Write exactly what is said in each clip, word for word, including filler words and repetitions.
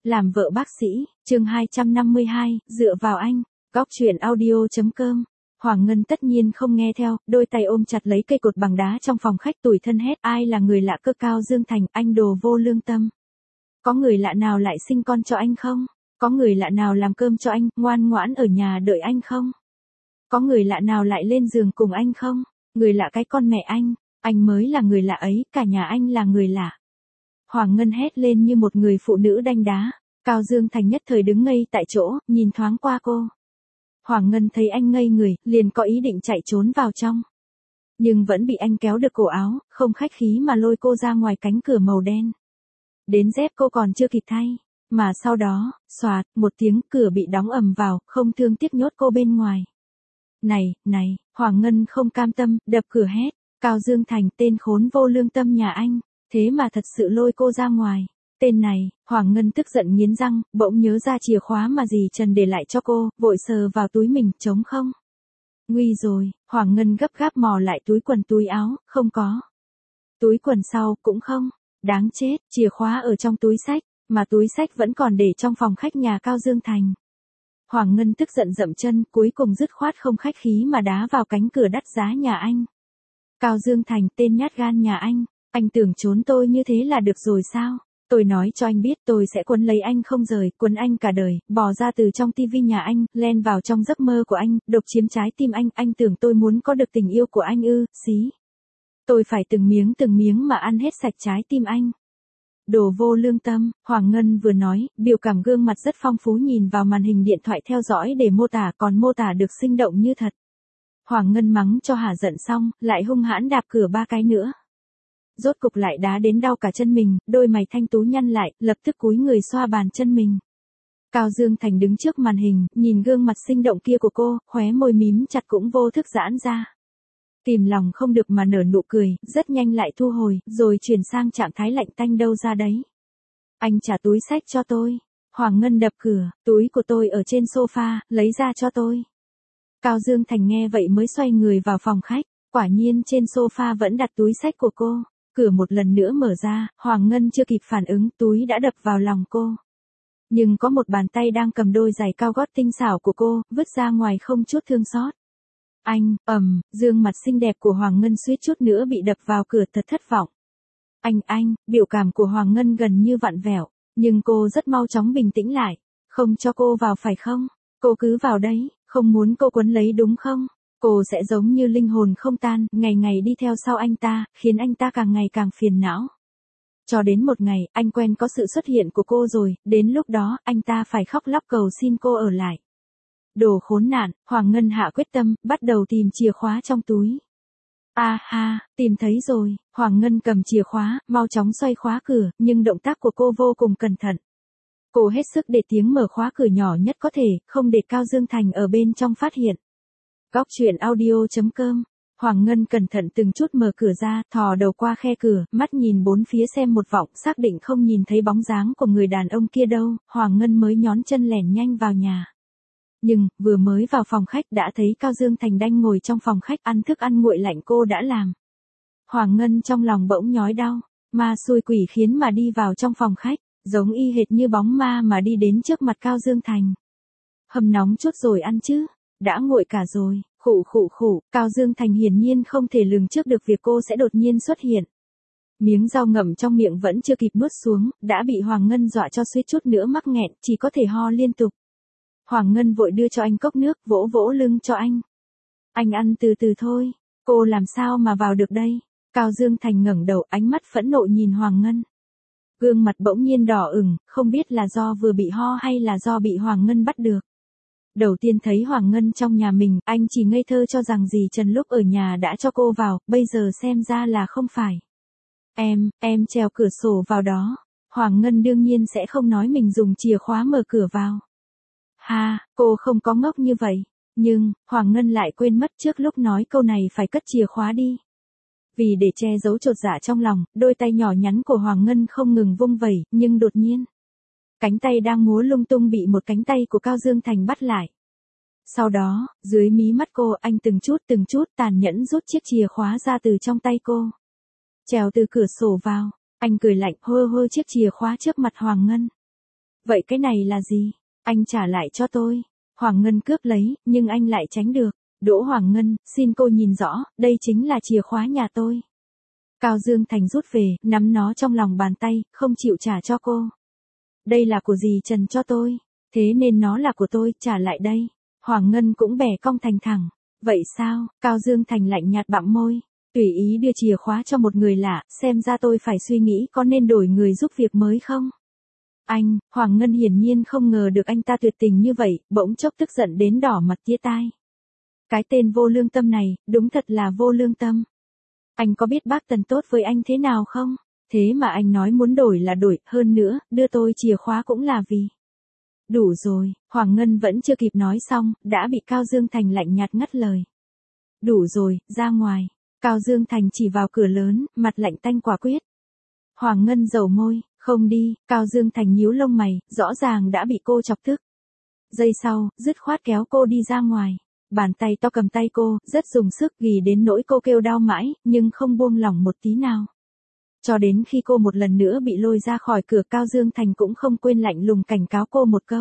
Làm vợ bác sĩ, chương hai trăm năm mươi hai, dựa vào anh. Góc truyện audio.com. Hoàng Ngân tất nhiên không nghe theo, đôi tay ôm chặt lấy cây cột bằng đá trong phòng khách, tủi thân hét: ai là người lạ cơ Cao Dương Thành, anh đồ vô lương tâm. Có người lạ nào lại sinh con cho anh không? Có người lạ nào làm cơm cho anh, ngoan ngoãn ở nhà đợi anh không? Có người lạ nào lại lên giường cùng anh không? Người lạ cái con mẹ anh, anh mới là người lạ ấy, cả nhà anh là người lạ. Hoàng Ngân hét lên như một người phụ nữ đanh đá. Cao Dương Thành nhất thời đứng ngây tại chỗ, nhìn thoáng qua cô. Hoàng Ngân thấy anh ngây người, liền có ý định chạy trốn vào trong. Nhưng vẫn bị anh kéo được cổ áo, không khách khí mà lôi cô ra ngoài cánh cửa màu đen. Đến dép cô còn chưa kịp thay. Mà sau đó, xoạt, một tiếng, cửa bị đóng ầm vào, không thương tiếc nhốt cô bên ngoài. Này, này, Hoàng Ngân không cam tâm, đập cửa hét: Cao Dương Thành, tên khốn vô lương tâm nhà anh, thế mà thật sự lôi cô ra ngoài. Tên này, Hoàng Ngân tức giận nghiến răng, bỗng nhớ ra chìa khóa mà dì Trần để lại cho cô, vội sờ vào túi mình, trống không. Nguy rồi, Hoàng Ngân gấp gáp mò lại túi quần túi áo, không có. Túi quần sau, cũng không. Đáng chết, chìa khóa ở trong túi xách, mà túi xách vẫn còn để trong phòng khách nhà Cao Dương Thành. Hoàng Ngân tức giận dậm chân, cuối cùng dứt khoát không khách khí mà đá vào cánh cửa đắt giá nhà anh. Cao Dương Thành, tên nhát gan nhà anh, anh tưởng trốn tôi như thế là được rồi sao? Tôi nói cho anh biết tôi sẽ quấn lấy anh không rời, quấn anh cả đời, bò ra từ trong tivi nhà anh, len vào trong giấc mơ của anh, độc chiếm trái tim anh, anh tưởng tôi muốn có được tình yêu của anh ư, xí. Tôi phải từng miếng từng miếng mà ăn hết sạch trái tim anh. Đồ vô lương tâm, Hoàng Ngân vừa nói, biểu cảm gương mặt rất phong phú nhìn vào màn hình điện thoại theo dõi để mô tả, còn mô tả được sinh động như thật. Hoàng Ngân mắng cho hả giận xong, lại hung hãn đạp cửa ba cái nữa. Rốt cục lại đá đến đau cả chân mình, đôi mày thanh tú nhăn lại, lập tức cúi người xoa bàn chân mình. Cao Dương Thành đứng trước màn hình, nhìn gương mặt sinh động kia của cô, khóe môi mím chặt cũng vô thức giãn ra. Kìm lòng không được mà nở nụ cười, rất nhanh lại thu hồi, rồi chuyển sang trạng thái lạnh tanh đâu ra đấy. Anh trả túi xách cho tôi. Hoàng Ngân đập cửa, túi của tôi ở trên sofa, lấy ra cho tôi. Cao Dương Thành nghe vậy mới xoay người vào phòng khách, quả nhiên trên sofa vẫn đặt túi xách của cô. Cửa một lần nữa mở ra, Hoàng Ngân chưa kịp phản ứng, túi đã đập vào lòng cô. Nhưng có một bàn tay đang cầm đôi giày cao gót tinh xảo của cô, vứt ra ngoài không chút thương xót. Anh, ầm, gương mặt xinh đẹp của Hoàng Ngân suýt chút nữa bị đập vào cửa, thật thất vọng. Anh, anh, biểu cảm của Hoàng Ngân gần như vặn vẹo, nhưng cô rất mau chóng bình tĩnh lại. Không cho cô vào phải không? Cô cứ vào đấy, không muốn cô quấn lấy đúng không? Cô sẽ giống như linh hồn không tan, ngày ngày đi theo sau anh ta, khiến anh ta càng ngày càng phiền não. Cho đến một ngày, anh quen có sự xuất hiện của cô rồi, đến lúc đó, anh ta phải khóc lóc cầu xin cô ở lại. Đồ khốn nạn, Hoàng Ngân hạ quyết tâm, bắt đầu tìm chìa khóa trong túi. À ha, tìm thấy rồi, Hoàng Ngân cầm chìa khóa, mau chóng xoay khóa cửa, nhưng động tác của cô vô cùng cẩn thận. Cô hết sức để tiếng mở khóa cửa nhỏ nhất có thể, không để Cao Dương Thành ở bên trong phát hiện. Góc truyện audio.com. Hoàng Ngân cẩn thận từng chút mở cửa ra, thò đầu qua khe cửa, mắt nhìn bốn phía xem một vòng, xác định không nhìn thấy bóng dáng của người đàn ông kia đâu, Hoàng Ngân mới nhón chân lẻn nhanh vào nhà. Nhưng, vừa mới vào phòng khách đã thấy Cao Dương Thành đang ngồi trong phòng khách ăn thức ăn nguội lạnh cô đã làm. Hoàng Ngân trong lòng bỗng nhói đau, ma xui quỷ khiến mà đi vào trong phòng khách, giống y hệt như bóng ma mà đi đến trước mặt Cao Dương Thành. Hầm nóng chút rồi ăn chứ, đã nguội cả rồi, khụ khụ khụ, Cao Dương Thành hiển nhiên không thể lường trước được việc cô sẽ đột nhiên xuất hiện. Miếng rau ngậm trong miệng vẫn chưa kịp nuốt xuống, đã bị Hoàng Ngân dọa cho suýt chút nữa mắc nghẹn, chỉ có thể ho liên tục. Hoàng Ngân vội đưa cho anh cốc nước, vỗ vỗ lưng cho anh. Anh ăn từ từ thôi, cô làm sao mà vào được đây? Cao Dương Thành ngẩng đầu, ánh mắt phẫn nộ nhìn Hoàng Ngân. Gương mặt bỗng nhiên đỏ ửng, không biết là do vừa bị ho hay là do bị Hoàng Ngân bắt được. Đầu tiên thấy Hoàng Ngân trong nhà mình, anh chỉ ngây thơ cho rằng dì Trần lúc ở nhà đã cho cô vào, bây giờ xem ra là không phải. Em, em trèo cửa sổ vào đó. Hoàng Ngân đương nhiên sẽ không nói mình dùng chìa khóa mở cửa vào. Ha, cô không có ngốc như vậy. Nhưng, Hoàng Ngân lại quên mất trước lúc nói câu này phải cất chìa khóa đi. Vì để che giấu chột dạ trong lòng, đôi tay nhỏ nhắn của Hoàng Ngân không ngừng vung vẩy, nhưng đột nhiên. Cánh tay đang múa lung tung bị một cánh tay của Cao Dương Thành bắt lại. Sau đó, dưới mí mắt cô, anh từng chút từng chút tàn nhẫn rút chiếc chìa khóa ra từ trong tay cô. Trèo từ cửa sổ vào, anh cười lạnh hơ hơ chiếc chìa khóa trước mặt Hoàng Ngân. Vậy cái này là gì? Anh trả lại cho tôi. Hoàng Ngân cướp lấy, nhưng anh lại tránh được. Đỗ Hoàng Ngân, xin cô nhìn rõ, đây chính là chìa khóa nhà tôi. Cao Dương Thành rút về, nắm nó trong lòng bàn tay, không chịu trả cho cô. Đây là của dì Trần cho tôi, thế nên nó là của tôi, trả lại đây. Hoàng Ngân cũng bẻ cong thành thẳng. Vậy sao? Cao Dương Thành lạnh nhạt bặm môi. Tùy ý đưa chìa khóa cho một người lạ, xem ra tôi phải suy nghĩ có nên đổi người giúp việc mới không? Anh, Hoàng Ngân hiển nhiên không ngờ được anh ta tuyệt tình như vậy, bỗng chốc tức giận đến đỏ mặt tía tai. Cái tên vô lương tâm này, đúng thật là vô lương tâm. Anh có biết bác Tần tốt với anh thế nào không? Thế mà anh nói muốn đổi là đổi, hơn nữa, đưa tôi chìa khóa cũng là vì. Đủ rồi, Hoàng Ngân vẫn chưa kịp nói xong, đã bị Cao Dương Thành lạnh nhạt ngắt lời. Đủ rồi, ra ngoài. Cao Dương Thành chỉ vào cửa lớn, mặt lạnh tanh quả quyết. Hoàng Ngân dầu môi, không đi, Cao Dương Thành nhíu lông mày, rõ ràng đã bị cô chọc tức. Giây sau, dứt khoát kéo cô đi ra ngoài. Bàn tay to cầm tay cô, rất dùng sức ghi đến nỗi cô kêu đau mãi, nhưng không buông lỏng một tí nào. Cho đến khi cô một lần nữa bị lôi ra khỏi cửa, Cao Dương Thành cũng không quên lạnh lùng cảnh cáo cô một câu.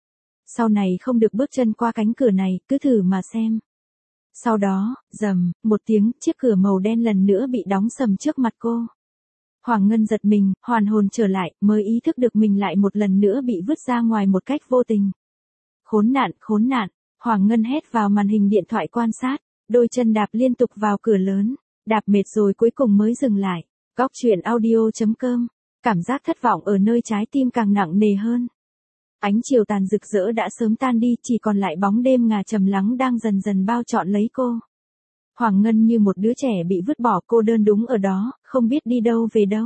Sau này không được bước chân qua cánh cửa này, cứ thử mà xem. Sau đó, rầm, một tiếng, chiếc cửa màu đen lần nữa bị đóng sầm trước mặt cô. Hoàng Ngân giật mình, hoàn hồn trở lại, mới ý thức được mình lại một lần nữa bị vứt ra ngoài một cách vô tình. Khốn nạn, khốn nạn, Hoàng Ngân hét vào màn hình điện thoại quan sát, đôi chân đạp liên tục vào cửa lớn, đạp mệt rồi cuối cùng mới dừng lại. Góc truyện audio chấm com, cảm giác thất vọng ở nơi trái tim càng nặng nề hơn. Ánh chiều tàn rực rỡ đã sớm tan đi, chỉ còn lại bóng đêm ngà trầm lắng đang dần dần bao trọn lấy cô. Hoàng Ngân như một đứa trẻ bị vứt bỏ, cô đơn đúng ở đó, không biết đi đâu về đâu.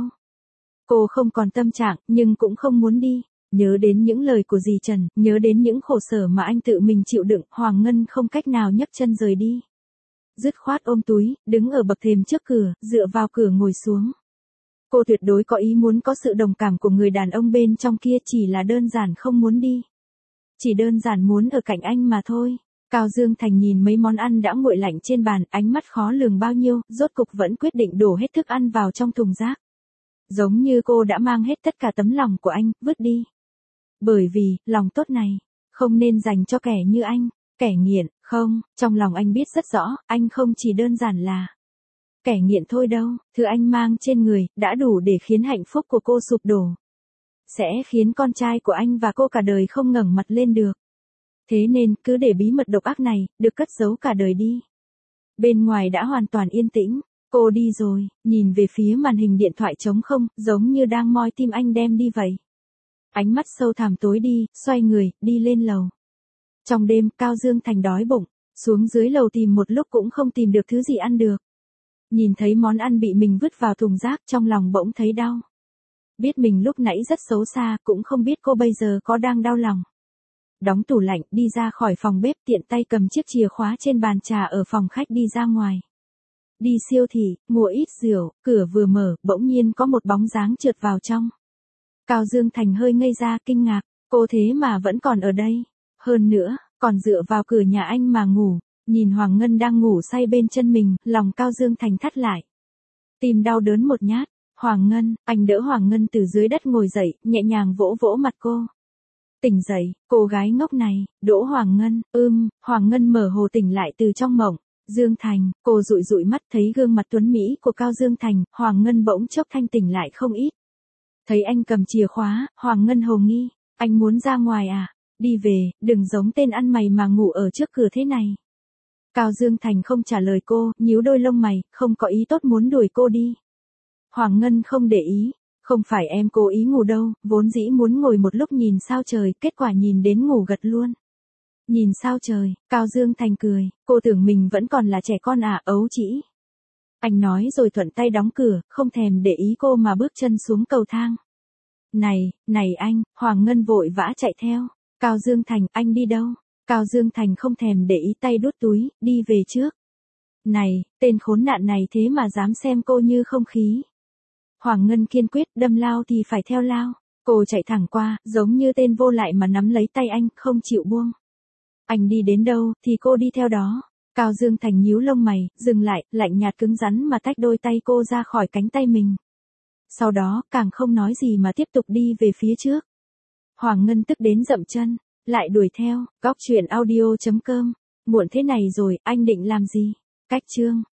Cô không còn tâm trạng, nhưng cũng không muốn đi. Nhớ đến những lời của dì Trần, nhớ đến những khổ sở mà anh tự mình chịu đựng, Hoàng Ngân không cách nào nhấc chân rời đi. Dứt khoát ôm túi, đứng ở bậc thềm trước cửa, dựa vào cửa ngồi xuống. Cô tuyệt đối có ý muốn có sự đồng cảm của người đàn ông bên trong kia, chỉ là đơn giản không muốn đi. Chỉ đơn giản muốn ở cạnh anh mà thôi. Cao Dương Thành nhìn mấy món ăn đã nguội lạnh trên bàn, ánh mắt khó lường bao nhiêu, rốt cục vẫn quyết định đổ hết thức ăn vào trong thùng rác. Giống như cô đã mang hết tất cả tấm lòng của anh, vứt đi. Bởi vì, lòng tốt này, không nên dành cho kẻ như anh, kẻ nghiện, không, trong lòng anh biết rất rõ, anh không chỉ đơn giản là kẻ nghiện thôi đâu, thứ anh mang trên người, đã đủ để khiến hạnh phúc của cô sụp đổ. Sẽ khiến con trai của anh và cô cả đời không ngẩng mặt lên được. Thế nên, cứ để bí mật độc ác này, được cất giấu cả đời đi. Bên ngoài đã hoàn toàn yên tĩnh, cô đi rồi, nhìn về phía màn hình điện thoại trống không, giống như đang moi tim anh đem đi vậy. Ánh mắt sâu thẳm tối đi, xoay người, đi lên lầu. Trong đêm, Cao Dương Thành đói bụng, xuống dưới lầu tìm một lúc cũng không tìm được thứ gì ăn được. Nhìn thấy món ăn bị mình vứt vào thùng rác, trong lòng bỗng thấy đau. Biết mình lúc nãy rất xấu xa, cũng không biết cô bây giờ có đang đau lòng. Đóng tủ lạnh, đi ra khỏi phòng bếp, tiện tay cầm chiếc chìa khóa trên bàn trà ở phòng khách đi ra ngoài. Đi siêu thị, mua ít rượu, cửa vừa mở, bỗng nhiên có một bóng dáng trượt vào trong. Cao Dương Thành hơi ngây ra, kinh ngạc, cô thế mà vẫn còn ở đây. Hơn nữa, còn dựa vào cửa nhà anh mà ngủ. Nhìn Hoàng Ngân đang ngủ say bên chân mình, lòng Cao Dương Thành thắt lại. Tim đau đớn một nhát. Hoàng Ngân, anh đỡ Hoàng Ngân từ dưới đất ngồi dậy, nhẹ nhàng vỗ vỗ mặt cô. Tỉnh dậy, cô gái ngốc này, Đỗ Hoàng Ngân, ưm, Hoàng Ngân mở hồ tỉnh lại từ trong mộng. Dương Thành, cô dụi dụi mắt thấy gương mặt tuấn mỹ của Cao Dương Thành, Hoàng Ngân bỗng chốc thanh tỉnh lại không ít. Thấy anh cầm chìa khóa, Hoàng Ngân hồ nghi, anh muốn ra ngoài à? Đi về, đừng giống tên ăn mày mà ngủ ở trước cửa thế này. Cao Dương Thành không trả lời cô, nhíu đôi lông mày, không có ý tốt muốn đuổi cô đi. Hoàng Ngân không để ý, không phải em cố ý ngủ đâu, vốn dĩ muốn ngồi một lúc nhìn sao trời, kết quả nhìn đến ngủ gật luôn. Nhìn sao trời, Cao Dương Thành cười, cô tưởng mình vẫn còn là trẻ con à, ấu trĩ. Anh nói rồi thuận tay đóng cửa, không thèm để ý cô mà bước chân xuống cầu thang. Này, này anh, Hoàng Ngân vội vã chạy theo. Cao Dương Thành, anh đi đâu? Cao Dương Thành không thèm để ý, tay đút túi, đi về trước. Này, tên khốn nạn này thế mà dám xem cô như không khí. Hoàng Ngân kiên quyết, đâm lao thì phải theo lao. Cô chạy thẳng qua, giống như tên vô lại mà nắm lấy tay anh, không chịu buông. Anh đi đến đâu, thì cô đi theo đó. Cao Dương Thành nhíu lông mày, dừng lại, lạnh nhạt cứng rắn mà tách đôi tay cô ra khỏi cánh tay mình. Sau đó, càng không nói gì mà tiếp tục đi về phía trước. Hoàng Ngân tức đến dậm chân, lại đuổi theo, góc truyện audio chấm com. Muộn thế này rồi, anh định làm gì? Cách chương.